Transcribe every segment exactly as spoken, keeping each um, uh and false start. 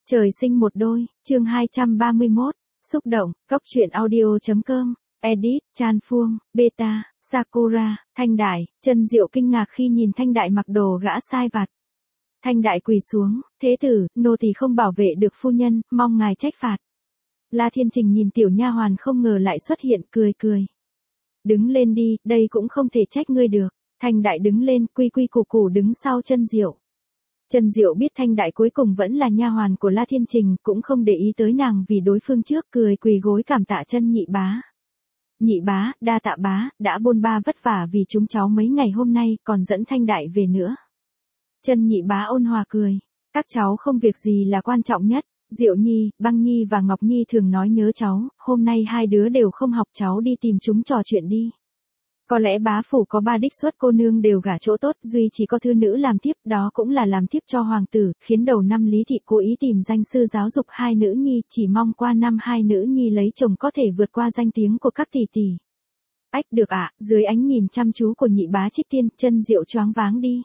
Trời sinh một đôi, chương hai trăm ba mươi mốt, xúc động, cóc truyện audio.com, edit, Chan Phuong, Beta, Sakura, Thanh Đại, Chân Diệu kinh ngạc khi nhìn Thanh Đại mặc đồ gã sai vặt. Thanh Đại quỳ xuống, thế tử, nô tỳ không bảo vệ được phu nhân, mong ngài trách phạt. La Thiên Trình nhìn tiểu nha hoàn không ngờ lại xuất hiện, cười cười. Đứng lên đi, đây cũng không thể trách ngươi được. Thanh Đại đứng lên, quy quy củ củ đứng sau Chân Diệu. Chân Diệu biết Thanh Đại cuối cùng vẫn là nha hoàn của La Thiên Trình, cũng không để ý tới nàng vì đối phương trước, cười quỳ gối cảm tạ Chân nhị bá. Nhị bá, đa tạ bá, đã bôn ba vất vả vì chúng cháu mấy ngày hôm nay, còn dẫn Thanh Đại về nữa. Chân nhị bá ôn hòa cười, các cháu không việc gì là quan trọng nhất. Diệu Nhi, Băng Nhi và Ngọc Nhi thường nói nhớ cháu, hôm nay hai đứa đều không học, cháu đi tìm chúng trò chuyện đi. Có lẽ bá phủ có ba đích xuất cô nương đều gả chỗ tốt, duy chỉ có thư nữ làm tiếp, đó cũng là làm tiếp cho hoàng tử, khiến đầu năm Lý Thị cố ý tìm danh sư giáo dục hai nữ nhi, chỉ mong qua năm hai nữ nhi lấy chồng có thể vượt qua danh tiếng của các tỷ tỷ. Ách được ạ, à, dưới ánh nhìn chăm chú của nhị bá Trích Tiên, Chân Diệu choáng váng đi.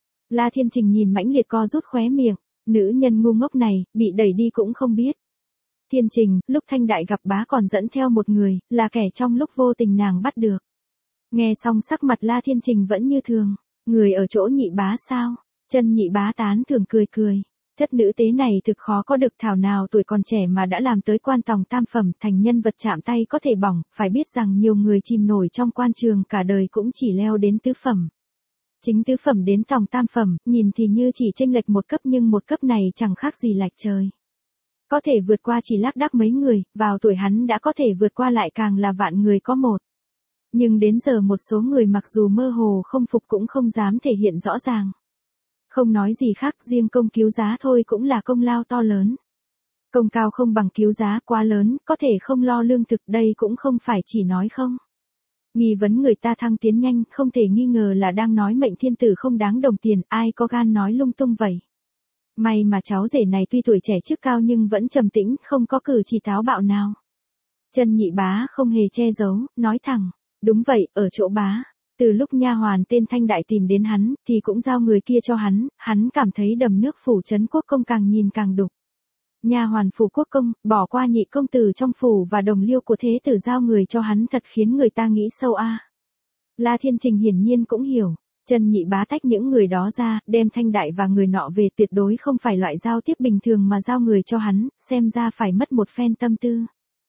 La Thiên Trình nhìn mãnh liệt co rút khóe miệng, nữ nhân ngu ngốc này, bị đẩy đi cũng không biết. Thiên Trình, lúc Thanh Đại gặp bá còn dẫn theo một người, là kẻ trong lúc vô tình nàng bắt được. Nghe xong sắc mặt La Thiên Trình vẫn như thường, người ở chỗ nhị bá sao? Chân nhị bá tán thường cười cười, chất nữ tế này thực khó có được, thảo nào tuổi còn trẻ mà đã làm tới quan tòng tam phẩm, thành nhân vật chạm tay có thể bỏng, phải biết rằng nhiều người chìm nổi trong quan trường cả đời cũng chỉ leo đến tứ phẩm. Chính tứ phẩm đến tòng tam phẩm, nhìn thì như chỉ chênh lệch một cấp nhưng một cấp này chẳng khác gì lệch trời. Có thể vượt qua chỉ lác đác mấy người, vào tuổi hắn đã có thể vượt qua lại càng là vạn người có một. Nhưng đến giờ một số người mặc dù mơ hồ không phục cũng không dám thể hiện rõ ràng. Không nói gì khác, riêng công cứu giá thôi cũng là công lao to lớn. Công cao không bằng cứu giá quá lớn, có thể không lo lương thực, đây cũng không phải chỉ nói không. Nghi vấn người ta thăng tiến nhanh, không thể nghi ngờ là đang nói mệnh thiên tử không đáng đồng tiền, ai có gan nói lung tung vậy. May mà cháu rể này tuy tuổi trẻ chức cao nhưng vẫn trầm tĩnh, không có cử chỉ táo bạo nào. Chân nhị bá không hề che giấu, nói thẳng. Đúng vậy, ở chỗ bá. Từ lúc nha hoàn tên Thanh Đại tìm đến hắn, thì cũng giao người kia cho hắn, hắn cảm thấy đầm nước phủ trấn quốc công càng nhìn càng đục. Nha hoàn phủ quốc công, bỏ qua nhị công tử trong phủ và đồng liêu của thế tử giao người cho hắn thật khiến người ta nghĩ sâu a. À. La Thiên Trình hiển nhiên cũng hiểu, Chân nhị bá tách những người đó ra, đem Thanh Đại và người nọ về, tuyệt đối không phải loại giao tiếp bình thường mà giao người cho hắn, xem ra phải mất một phen tâm tư.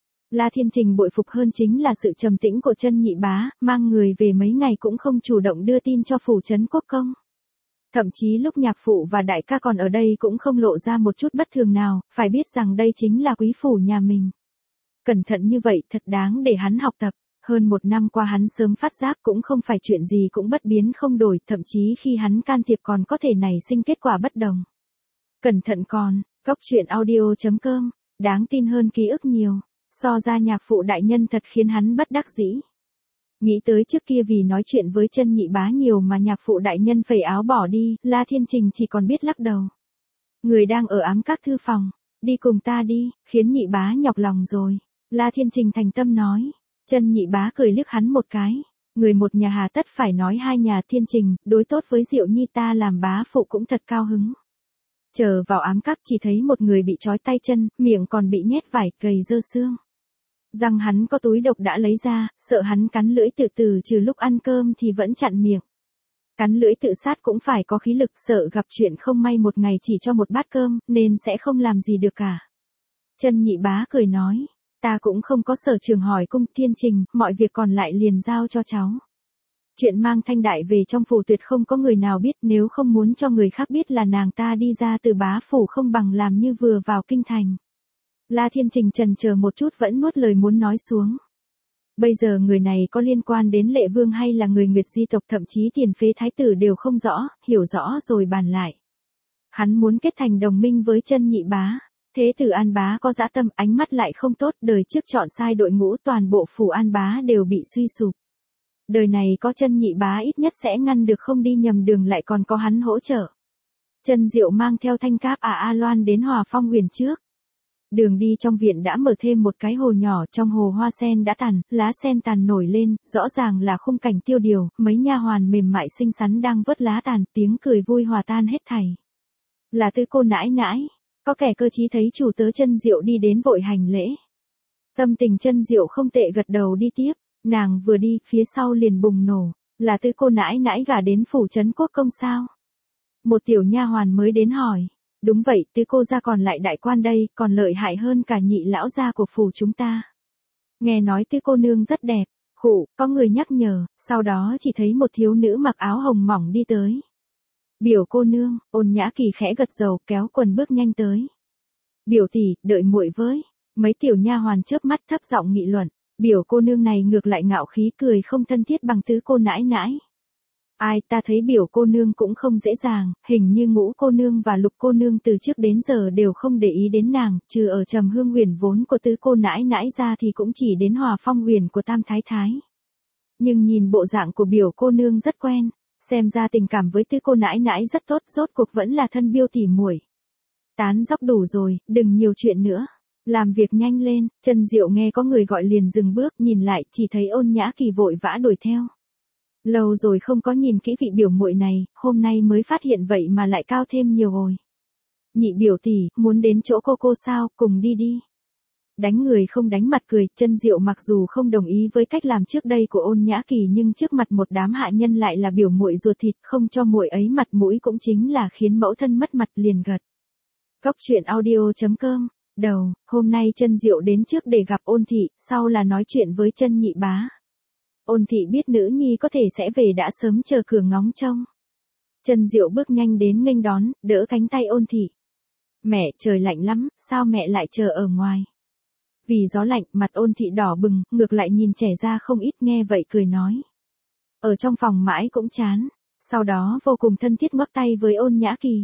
La Thiên Trình bội phục hơn chính là sự trầm tĩnh của Chân nhị bá, mang người về mấy ngày cũng không chủ động đưa tin cho phủ trấn quốc công. Thậm chí lúc nhạc phụ và đại ca còn ở đây cũng không lộ ra một chút bất thường nào, phải biết rằng đây chính là quý phủ nhà mình. Cẩn thận như vậy thật đáng để hắn học tập, hơn một năm qua hắn sớm phát giác cũng không phải chuyện gì cũng bất biến không đổi, thậm chí khi hắn can thiệp còn có thể nảy sinh kết quả bất đồng. Cẩn thận còn, cóc truyện audio.com, đáng tin hơn ký ức nhiều. So ra nhạc phụ đại nhân thật khiến hắn bất đắc dĩ. Nghĩ tới trước kia vì nói chuyện với Chân nhị bá nhiều mà nhạc phụ đại nhân phẩy áo bỏ đi, La Thiên Trình chỉ còn biết lắc đầu. Người đang ở ám các thư phòng, đi cùng ta đi, khiến nhị bá nhọc lòng rồi. La Thiên Trình thành tâm nói. Chân nhị bá cười liếc hắn một cái. Người một nhà hà tất phải nói hai nhà. Thiên Trình, đối tốt với Diệu Nhi ta làm bá phụ cũng thật cao hứng. Chờ vào ám các chỉ thấy một người bị trói tay chân, miệng còn bị nhét vải, gầy dơ xương. Răng hắn có túi độc đã lấy ra, sợ hắn cắn lưỡi tự tử trừ lúc ăn cơm thì vẫn chặn miệng. Cắn lưỡi tự sát cũng phải có khí lực, sợ gặp chuyện không may một ngày chỉ cho một bát cơm, nên sẽ không làm gì được cả. Chân nhị bá cười nói, ta cũng không có sở trường hỏi cung. Thiên Trình, mọi việc còn lại liền giao cho cháu. Chuyện mang Thanh Đại về trong phủ tuyệt không có người nào biết, nếu không muốn cho người khác biết là nàng ta đi ra từ bá phủ không bằng làm như vừa vào kinh thành. La Thiên Trình chần chờ một chút vẫn nuốt lời muốn nói xuống. Bây giờ người này có liên quan đến Lệ Vương hay là người Nguyệt di tộc, thậm chí tiền phế thái tử đều không rõ, hiểu rõ rồi bàn lại. Hắn muốn kết thành đồng minh với Chân nhị bá. Thế tử An bá có dã tâm, ánh mắt lại không tốt, đời trước chọn sai đội ngũ, toàn bộ phủ An bá đều bị suy sụp. Đời này có Chân nhị bá ít nhất sẽ ngăn được không đi nhầm đường, lại còn có hắn hỗ trợ. Chân Diệu mang theo Thanh Cáp à A Loan đến Hòa Phong Huyền trước. Đường đi trong viện đã mở thêm một cái hồ nhỏ, trong hồ hoa sen đã tàn, lá sen tàn nổi lên, rõ ràng là khung cảnh tiêu điều, mấy nha hoàn mềm mại xinh xắn đang vớt lá tàn, tiếng cười vui hòa tan hết thảy. Là Tư cô nãi nãi. Có kẻ cơ trí thấy chủ tớ Chân Diệu đi đến vội hành lễ. Tâm tình Chân Diệu không tệ gật đầu đi tiếp, nàng vừa đi, phía sau liền bùng nổ, là Tư cô nãi nãi gả đến phủ trấn quốc công sao? Một tiểu nha hoàn mới đến hỏi, đúng vậy, Tư cô gia còn lại đại quan đây, còn lợi hại hơn cả nhị lão gia của phủ chúng ta. Nghe nói Tư cô nương rất đẹp, khụ, có người nhắc nhở, sau đó chỉ thấy một thiếu nữ mặc áo hồng mỏng đi tới. Biểu cô nương, Ôn Nhã Kỳ khẽ gật đầu kéo quần bước nhanh tới. Biểu tỷ, đợi muội với. Mấy tiểu nha hoàn chớp mắt thấp giọng nghị luận, biểu cô nương này ngược lại ngạo khí cười không thân thiết bằng Tứ cô nãi nãi. Ai, ta thấy biểu cô nương cũng không dễ dàng, hình như Ngũ cô nương và Lục cô nương từ trước đến giờ đều không để ý đến nàng, trừ ở Trầm Hương Huyền vốn của Tứ cô nãi nãi ra thì cũng chỉ đến Hòa Phong Huyền của Tam thái thái. Nhưng nhìn bộ dạng của biểu cô nương rất quen, xem ra tình cảm với Tứ cô nãi nãi rất tốt, rốt cuộc vẫn là thân biêu tỉ muội. Tán dóc đủ rồi, đừng nhiều chuyện nữa. Làm việc nhanh lên, Chân Diệu nghe có người gọi liền dừng bước, nhìn lại, chỉ thấy Ôn Nhã Kỳ vội vã đuổi theo. Lâu rồi không có nhìn kỹ vị biểu muội này, hôm nay mới phát hiện vậy mà lại cao thêm nhiều rồi. Nhị biểu tỷ, muốn đến chỗ cô cô sao, cùng đi đi. Đánh người không đánh mặt cười, Chân Diệu mặc dù không đồng ý với cách làm trước đây của Ôn Nhã Kỳ nhưng trước mặt một đám hạ nhân lại là biểu muội ruột thịt, không cho muội ấy mặt mũi cũng chính là khiến mẫu thân mất mặt, liền gật. Cốc truyện audio chấm com. Đầu, hôm nay Chân Diệu đến trước để gặp Ôn thị, sau là nói chuyện với Chân nhị bá. Ôn thị biết nữ nhi có thể sẽ về đã sớm chờ cửa ngóng trông. Chân Diệu bước nhanh đến nghênh đón, đỡ cánh tay Ôn thị. Mẹ, trời lạnh lắm, sao mẹ lại chờ ở ngoài? Vì gió lạnh, mặt Ôn thị đỏ bừng, ngược lại nhìn trẻ ra không ít, nghe vậy cười nói. Ở trong phòng mãi cũng chán, sau đó vô cùng thân thiết ngoắc tay với Ôn Nhã Kỳ.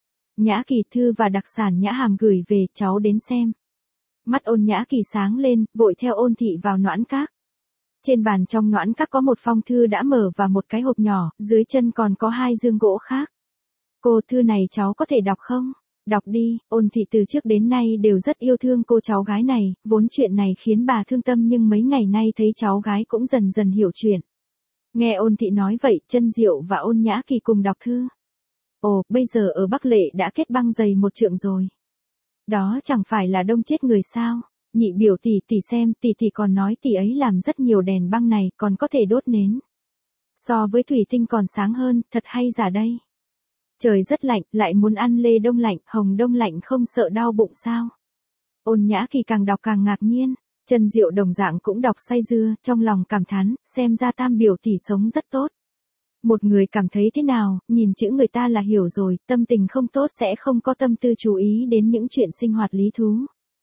Nhã Kỳ, thư và đặc sản Nhã Hàm gửi về, cháu đến xem. Mắt Ôn Nhã Kỳ sáng lên, vội theo Ôn thị vào noãn các. Trên bàn trong noãn các có một phong thư đã mở và một cái hộp nhỏ, dưới chân còn có hai dương gỗ khác. Cô, thư này cháu có thể đọc không? Đọc đi, Ôn thị từ trước đến nay đều rất yêu thương cô cháu gái này, vốn chuyện này khiến bà thương tâm nhưng mấy ngày nay thấy cháu gái cũng dần dần hiểu chuyện. Nghe Ôn thị nói vậy, Chân Diệu và Ôn Nhã Kỳ cùng đọc thư. Ồ, bây giờ ở Bắc Lệ đã kết băng dày một trượng rồi. Đó chẳng phải là đông chết người sao? Nhị biểu tỷ tỷ xem, tỷ tỷ còn nói tỷ ấy làm rất nhiều đèn băng này, còn có thể đốt nến. So với thủy tinh còn sáng hơn, thật hay giả đây. Trời rất lạnh, lại muốn ăn lê đông lạnh, hồng đông lạnh không sợ đau bụng sao? Ôn Nhã Kỳ càng đọc càng ngạc nhiên, Chân Diệu đồng dạng cũng đọc say dưa, trong lòng cảm thán, xem ra tam biểu tỷ sống rất tốt. Một người cảm thấy thế nào, nhìn chữ người ta là hiểu rồi, tâm tình không tốt sẽ không có tâm tư chú ý đến những chuyện sinh hoạt lý thú.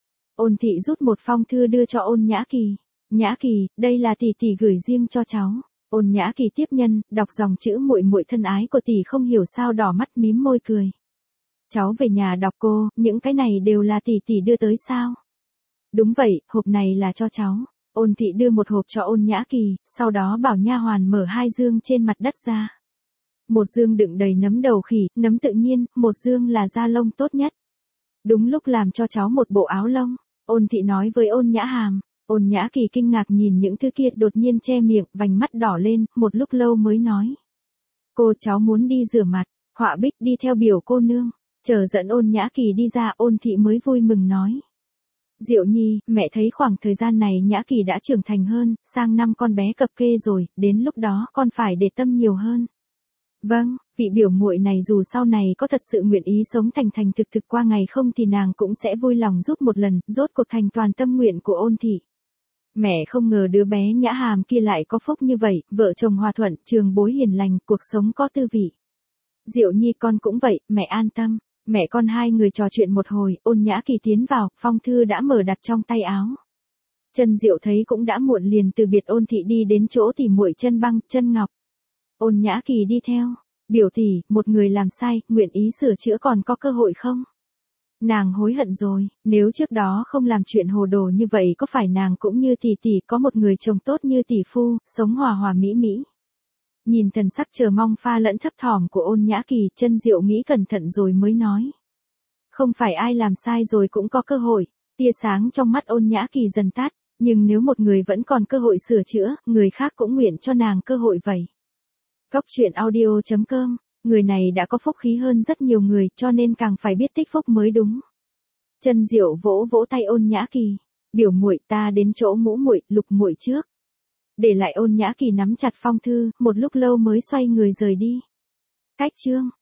Ôn thị rút một phong thư đưa cho Ôn Nhã Kỳ. Nhã Kỳ, đây là tỷ tỷ gửi riêng cho cháu. Ôn Nhã Kỳ tiếp nhân, đọc dòng chữ muội muội thân ái của tỷ không hiểu sao đỏ mắt mím môi cười. Cháu về nhà đọc cô, những cái này đều là tỷ tỷ đưa tới sao? Đúng vậy, hộp này là cho cháu. Ôn thị đưa một hộp cho Ôn Nhã Kỳ, sau đó bảo nha hoàn mở hai dương trên mặt đất ra. Một dương đựng đầy nấm đầu khỉ, nấm tự nhiên, một dương là da lông tốt nhất. Đúng lúc làm cho cháu một bộ áo lông, Ôn thị nói với Ôn Nhã Hàm. Ôn Nhã Kỳ kinh ngạc nhìn những thứ kia, đột nhiên che miệng, vành mắt đỏ lên, một lúc lâu mới nói. Cô, cháu muốn đi rửa mặt. Họa Bích đi theo biểu cô nương, chờ dẫn Ôn Nhã Kỳ đi ra, Ôn thị mới vui mừng nói. Diệu Nhi, mẹ thấy khoảng thời gian này Nhã Kỳ đã trưởng thành hơn, sang năm con bé cập kê rồi, đến lúc đó con phải để tâm nhiều hơn. Vâng, vị biểu muội này dù sau này có thật sự nguyện ý sống thành thành thực thực qua ngày không thì nàng cũng sẽ vui lòng giúp một lần, rốt cuộc thành toàn tâm nguyện của Ôn thị. Mẹ không ngờ đứa bé Nhã Hàm kia lại có phúc như vậy, vợ chồng hòa thuận, trường bối hiền lành, cuộc sống có tư vị. Diệu Nhi con cũng vậy, mẹ an tâm. Mẹ con hai người trò chuyện một hồi, Ôn Nhã Kỳ tiến vào, phong thư đã mở đặt trong tay áo. Chân Diệu thấy cũng đã muộn liền từ biệt Ôn thị đi đến chỗ tỉ muội Chân Băng, Chân Ngọc. Ôn Nhã Kỳ đi theo, biểu tỷ, một người làm sai, nguyện ý sửa chữa còn có cơ hội không? Nàng hối hận rồi, nếu trước đó không làm chuyện hồ đồ như vậy có phải nàng cũng như tỷ tỷ có một người chồng tốt như tỷ phu, sống hòa hòa mỹ mỹ. Nhìn thần sắc chờ mong pha lẫn thấp thỏm của Ôn Nhã Kỳ, Chân Diệu nghĩ cẩn thận rồi mới nói. Không phải ai làm sai rồi cũng có cơ hội, tia sáng trong mắt Ôn Nhã Kỳ dần tắt, nhưng nếu một người vẫn còn cơ hội sửa chữa, người khác cũng nguyện cho nàng cơ hội vậy. Cốc truyện audio chấm com, người này đã có phúc khí hơn rất nhiều người cho nên càng phải biết tích phúc mới đúng. Chân Diệu vỗ vỗ tay Ôn Nhã Kỳ. Biểu muội, ta đến chỗ Ngũ muội, Lục muội trước. Để lại Ôn Nhã Kỳ nắm chặt phong thư, một lúc lâu mới xoay người rời đi. Cách chương